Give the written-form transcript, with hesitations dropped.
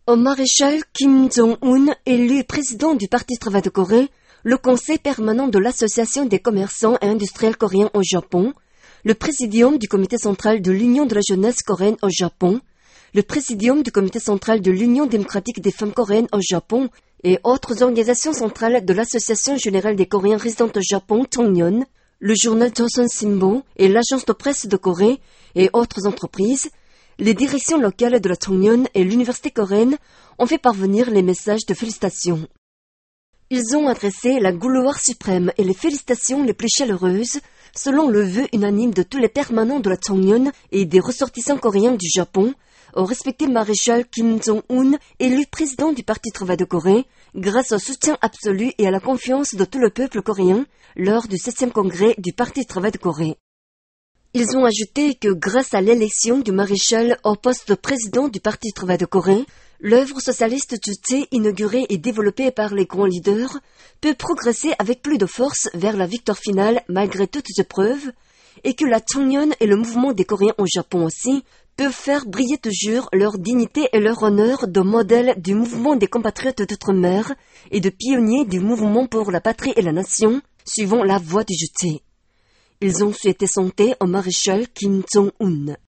Au maréchal Kim Jong-un, élu président du Parti Travail de Corée, le conseil permanent de l'Association des commerçants et industriels coréens au Japon, le présidium du comité central de l'Union de la jeunesse coréenne au Japon, le présidium du comité central de l'Union démocratique des femmes coréennes au Japon et autres organisations centrales de l'Association générale des Coréens résidant au Japon, Cheongyeon, le journal Joseon Sinbo et l'agence de presse de Corée et autres entreprises, les directions locales de la Cheongyeon et l'université coréenne ont fait parvenir les messages de félicitations. Ils ont adressé la gloire suprême et les félicitations les plus chaleureuses, selon le vœu unanime de tous les permanents de la Cheongyeon et des ressortissants coréens du Japon, au respecté maréchal Kim Jong-un, élu président du Parti Travail de Corée, grâce au soutien absolu et à la confiance de tout le peuple coréen lors du 7e congrès du Parti Travail de Corée. Ils ont ajouté que grâce à l'élection du maréchal au poste de président du Parti Travail de Corée, l'œuvre socialiste Juche, inaugurée et développée par les grands leaders, peut progresser avec plus de force vers la victoire finale malgré toutes les épreuves, et que la Cheongyeon et le mouvement des Coréens au Japon aussi peuvent faire briller toujours leur dignité et leur honneur de modèle du mouvement des compatriotes d'outre-mer et de pionniers du mouvement pour la patrie et la nation, suivant la voie du Juche. Ils ont souhaité santé au maréchal Kim Jong-un.